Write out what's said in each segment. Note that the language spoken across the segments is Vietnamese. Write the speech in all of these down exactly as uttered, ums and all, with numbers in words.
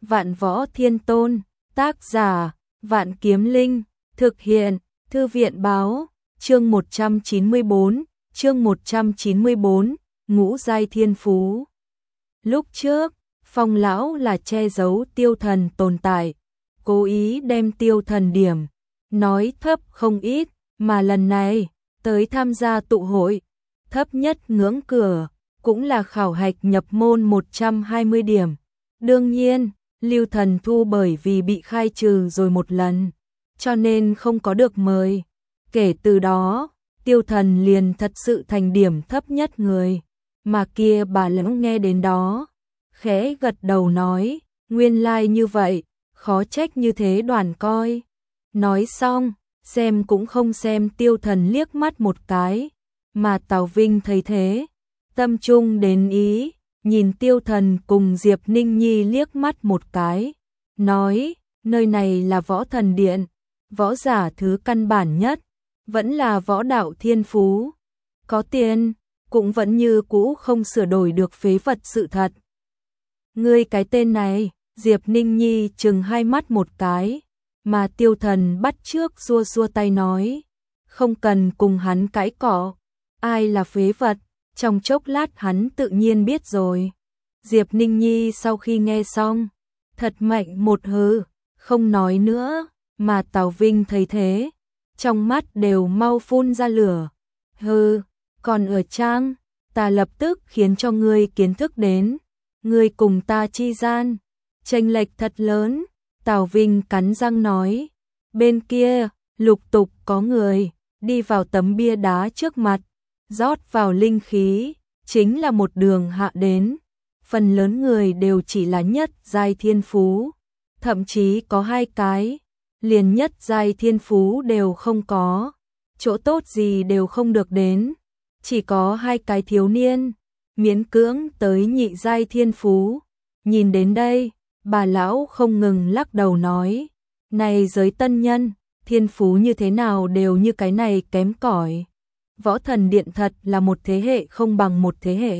Vạn Võ Thiên Tôn, tác giả, Vạn Kiếm Linh, thực hiện, Thư viện báo, chương một trăm chín mươi bốn, chương một trăm chín mươi bốn, ngũ giai thiên phú. Lúc trước, Phong lão là che giấu tiêu thần tồn tại, cố ý đem tiêu thần điểm, nói thấp không ít, mà lần này, tới tham gia tụ hội, thấp nhất ngưỡng cửa, cũng là khảo hạch nhập môn một trăm hai mươi điểm. Đương nhiên, Lưu Thần Thu bởi vì bị khai trừ rồi một lần, cho nên không có được mời. Kể từ đó, tiêu thần liền thật sự thành điểm thấp nhất người. Mà kia bà lẫm nghe đến đó, khẽ gật đầu nói, nguyên lai like như vậy, khó trách như thế đoàn coi. Nói xong, xem cũng không xem tiêu thần liếc mắt một cái, mà Tào Vinh thấy thế, tâm trung đến ý, nhìn tiêu thần cùng Diệp Ninh Nhi liếc mắt một cái, nói, nơi này là võ thần điện, võ giả thứ căn bản nhất, vẫn là võ đạo thiên phú, có tiền, cũng vẫn như cũ không sửa đổi được phế vật sự thật. Ngươi cái tên này, Diệp Ninh Nhi chừng hai mắt một cái, mà tiêu thần bắt trước xua xua tay nói, không cần cùng hắn cãi cọ, ai là phế vật, trong chốc lát hắn tự nhiên biết rồi. Diệp Ninh Nhi sau khi nghe xong, thật mạnh một hừ, không nói nữa, mà Tào Vinh thấy thế, trong mắt đều mau phun ra lửa. Hừ, còn ở trang, ta lập tức khiến cho ngươi kiến thức đến, ngươi cùng ta chi gian, chênh lệch thật lớn. Tào Vinh cắn răng nói, bên kia, lục tục có người, đi vào tấm bia đá trước mặt, rót vào linh khí, chính là một đường hạ đến. Phần lớn người đều chỉ là nhất giai thiên phú, thậm chí có hai cái, liền nhất giai thiên phú đều không có, chỗ tốt gì đều không được đến, chỉ có hai cái thiếu niên, miễn cưỡng tới nhị giai thiên phú. Nhìn đến đây, bà lão không ngừng lắc đầu nói, này giới tân nhân, thiên phú như thế nào đều như cái này kém cỏi. Võ thần điện thật là một thế hệ không bằng một thế hệ.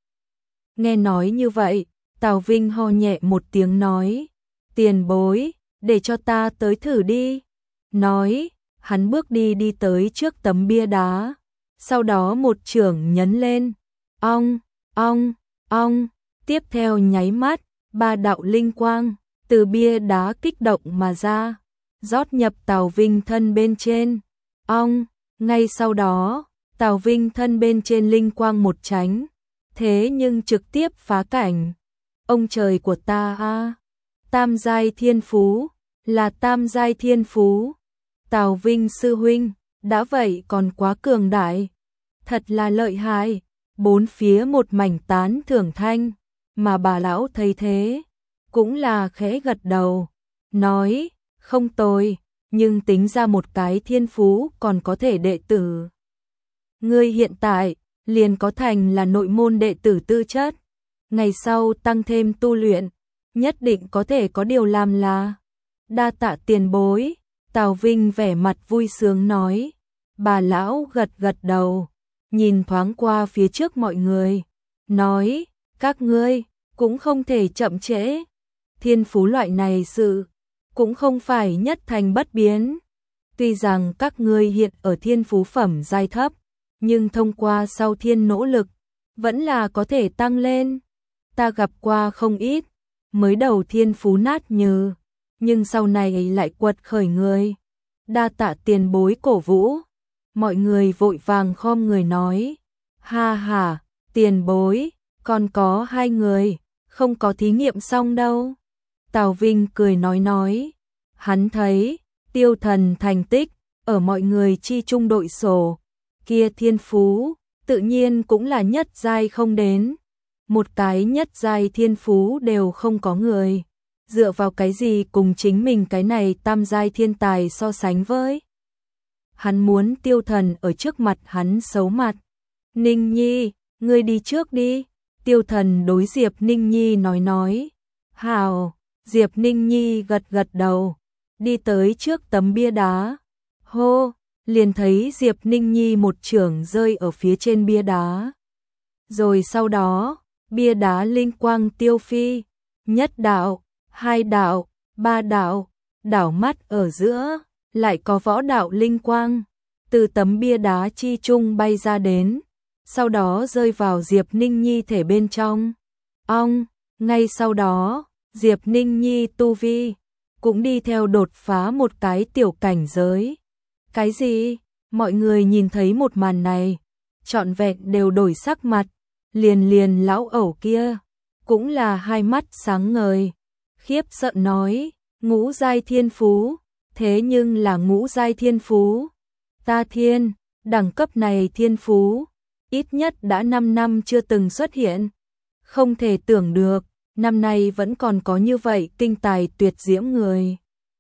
Nghe nói như vậy, Tào Vinh ho nhẹ một tiếng nói, tiền bối, để cho ta tới thử đi. Nói, hắn bước đi đi tới trước tấm bia đá, sau đó một chưởng nhấn lên, ong, ong, ong, tiếp theo nháy mắt, ba đạo linh quang, từ bia đá kích động mà ra, rót nhập Tào Vinh thân bên trên, ong, ngay sau đó, Tào Vinh thân bên trên linh quang một tránh, thế nhưng trực tiếp phá cảnh. Ông trời của ta a, tam giai thiên phú, là tam giai thiên phú. Tào Vinh sư huynh, đã vậy còn quá cường đại, thật là lợi hại. Bốn phía một mảnh tán thưởng thanh, mà bà lão thấy thế, cũng là khẽ gật đầu, nói, không tồi, nhưng tính ra một cái thiên phú còn có thể đệ tử. Ngươi hiện tại, liền có thành là nội môn đệ tử tư chất, ngày sau tăng thêm tu luyện, nhất định có thể có điều làm là. Đa tạ tiền bối, Tào Vinh vẻ mặt vui sướng nói, bà lão gật gật đầu, nhìn thoáng qua phía trước mọi người, nói, các ngươi, cũng không thể chậm trễ, thiên phú loại này sự, cũng không phải nhất thành bất biến. Tuy rằng các ngươi hiện ở thiên phú phẩm giai thấp, nhưng thông qua sau thiên nỗ lực, vẫn là có thể tăng lên. Ta gặp qua không ít, mới đầu thiên phú nát nhừ, nhưng sau này lại quật khởi người. Đa tạ tiền bối cổ vũ. Mọi người vội vàng khom người nói, ha ha, tiền bối, còn có hai người, không có thí nghiệm xong đâu. Tào Vinh cười nói nói, hắn thấy, tiêu thần thành tích, ở mọi người chi trung đội sổ, kia thiên phú, tự nhiên cũng là nhất giai không đến. Một cái nhất giai thiên phú đều không có người, dựa vào cái gì cùng chính mình cái này tam giai thiên tài so sánh với. Hắn muốn tiêu thần ở trước mặt hắn xấu mặt. Ninh Nhi, ngươi đi trước đi. Tiêu thần đối Diệp Ninh Nhi nói nói. Hào, Diệp Ninh Nhi gật gật đầu, đi tới trước tấm bia đá. Hô, liền thấy Diệp Ninh Nhi một chưởng rơi ở phía trên bia đá. Rồi sau đó, bia đá linh quang tiêu phi, nhất đạo, hai đạo, ba đạo, đảo mắt ở giữa, lại có võ đạo linh quang, từ tấm bia đá chi trung bay ra đến, sau đó rơi vào Diệp Ninh Nhi thể bên trong. Ong, ngay sau đó, Diệp Ninh Nhi tu vi cũng đi theo đột phá một cái tiểu cảnh giới. Cái gì? Mọi người nhìn thấy một màn này, trọn vẹn đều đổi sắc mặt, liền liền lão ẩu kia, cũng là hai mắt sáng ngời, khiếp sợ nói, ngũ giai thiên phú, thế nhưng là ngũ giai thiên phú. Ta thiên, đẳng cấp này thiên phú, ít nhất đã năm năm chưa từng xuất hiện. Không thể tưởng được, năm nay vẫn còn có như vậy kinh tài tuyệt diễm người.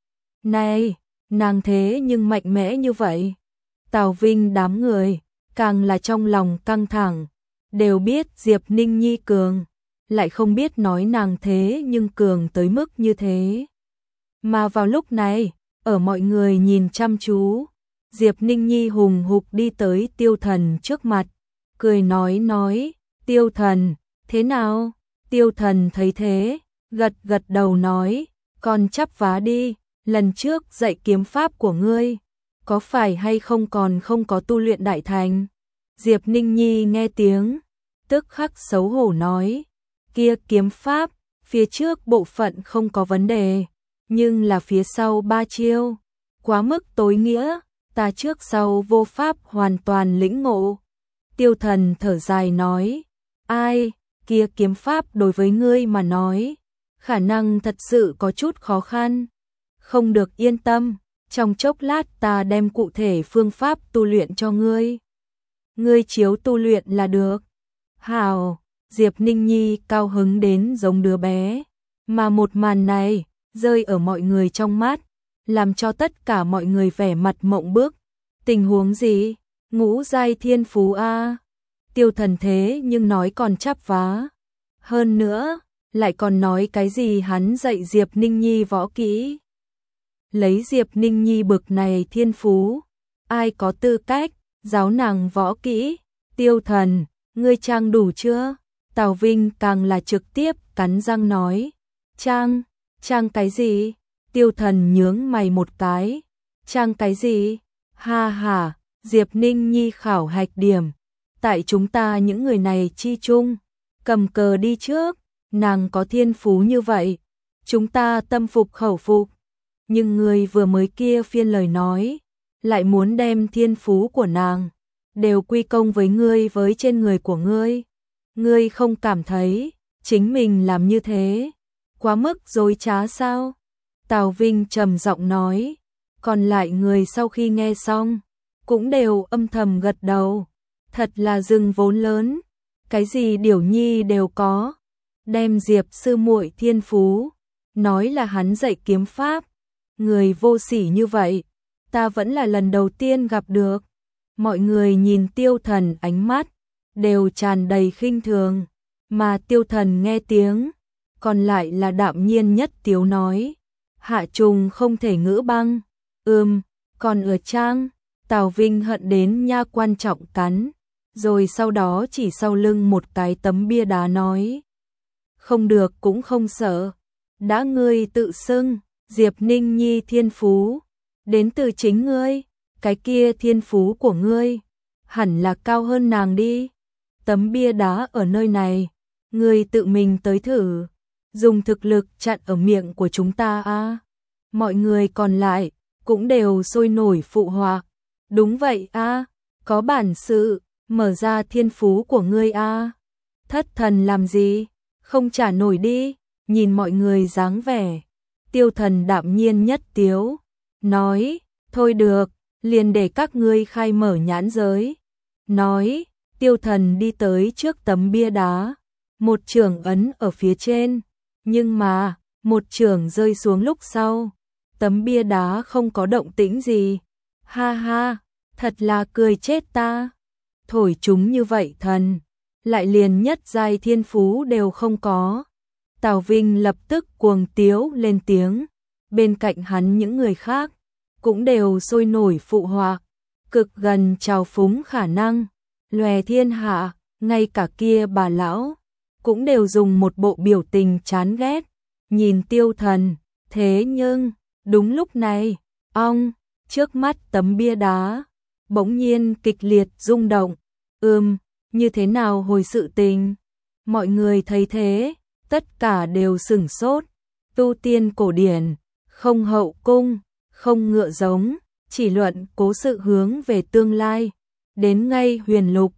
Này, nàng thế nhưng mạnh mẽ như vậy. Tào Vinh đám người, càng là trong lòng căng thẳng, đều biết Diệp Ninh Nhi cường, lại không biết nói nàng thế nhưng cường tới mức như thế. Mà vào lúc này, ở mọi người nhìn chăm chú, Diệp Ninh Nhi hùng hục đi tới Tiêu Thần trước mặt, cười nói nói, Tiêu Thần, thế nào? Tiêu Thần thấy thế, gật gật đầu nói, con chắp vá đi, lần trước dạy kiếm pháp của ngươi, có phải hay không còn không có tu luyện đại thành? Diệp Ninh Nhi nghe tiếng, tức khắc xấu hổ nói, kia kiếm pháp, phía trước bộ phận không có vấn đề, nhưng là phía sau ba chiêu, quá mức tối nghĩa, ta trước sau vô pháp hoàn toàn lĩnh ngộ. Tiêu Thần thở dài nói, ai, kia kiếm pháp đối với ngươi mà nói, khả năng thật sự có chút khó khăn. Không được yên tâm, trong chốc lát ta đem cụ thể phương pháp tu luyện cho ngươi. Ngươi chiếu tu luyện là được. Hào, Diệp Ninh Nhi cao hứng đến giống đứa bé. Mà một màn này, rơi ở mọi người trong mắt, làm cho tất cả mọi người vẻ mặt mộng bức. Tình huống gì? Ngũ giai thiên phú a. Tiêu Thần thế nhưng nói còn chắp vá. Hơn nữa, lại còn nói cái gì hắn dạy Diệp Ninh Nhi võ kỹ. Lấy Diệp Ninh Nhi bực này thiên phú, ai có tư cách giáo nàng võ kỹ? Tiêu Thần, ngươi trang đủ chưa? Tào Vinh càng là trực tiếp cắn răng nói, trang, trang cái gì? Tiêu Thần nhướng mày một cái, trang cái gì? Ha ha, Diệp Ninh Nhi khảo hạch điểm, tại chúng ta những người này chi chung, cầm cờ đi trước, nàng có thiên phú như vậy, chúng ta tâm phục khẩu phục. Nhưng người vừa mới kia phiên lời nói, lại muốn đem thiên phú của nàng đều quy công với ngươi với trên người của ngươi. Ngươi không cảm thấy chính mình làm như thế quá mức dối trá sao? Tào Vinh trầm giọng nói, còn lại người sau khi nghe xong cũng đều âm thầm gật đầu. Thật là rừng vốn lớn, cái gì Điểu Nhi đều có. Đem Diệp sư muội thiên phú nói là hắn dạy kiếm pháp, người vô sỉ như vậy, ta vẫn là lần đầu tiên gặp được. Mọi người nhìn Tiêu Thần ánh mắt đều tràn đầy khinh thường, mà Tiêu Thần nghe tiếng, còn lại là đạm nhiên nhất tiếu nói, hạ trùng không thể ngữ băng. Ừm, còn ở trang, Tào Vinh hận đến nha quan trọng cắn, rồi sau đó chỉ sau lưng một cái tấm bia đá nói, không được cũng không sợ, đã ngươi tự xưng Diệp Ninh Nhi thiên phú đến từ chính ngươi, cái kia thiên phú của ngươi hẳn là cao hơn nàng đi. Tấm bia đá ở nơi này, ngươi tự mình tới thử, dùng thực lực chặn ở miệng của chúng ta a. À. Mọi người còn lại cũng đều sôi nổi phụ họa, đúng vậy a, à, có bản sự, mở ra thiên phú của ngươi a. À. Thất thần làm gì, không trả nổi đi. Nhìn mọi người dáng vẻ, Tiêu Thần đạm nhiên nhất tiếu, nói, thôi được, liền để các ngươi khai mở nhãn giới. Nói, Tiêu Thần đi tới trước tấm bia đá, một chưởng ấn ở phía trên, nhưng mà, một chưởng rơi xuống lúc sau, tấm bia đá không có động tĩnh gì. Ha ha, thật là cười chết ta. Thổi chúng như vậy thần, lại liền nhất giai thiên phú đều không có. Tào Vinh lập tức cuồng tiếu lên tiếng, bên cạnh hắn những người khác cũng đều sôi nổi phụ họa, cực gần trào phúng khả năng, lòe thiên hạ, ngay cả kia bà lão cũng đều dùng một bộ biểu tình chán ghét. nhìn Tiêu Thần, thế nhưng, đúng lúc này, ong, trước mắt tấm bia đá, bỗng nhiên kịch liệt rung động. Ừm, như thế nào hồi sự tình? Mọi người thấy thế, tất cả đều sửng sốt. Tu tiên cổ điển, không hậu cung, không ngựa giống, chỉ luận cố sự hướng về tương lai. Đến ngay huyền lục,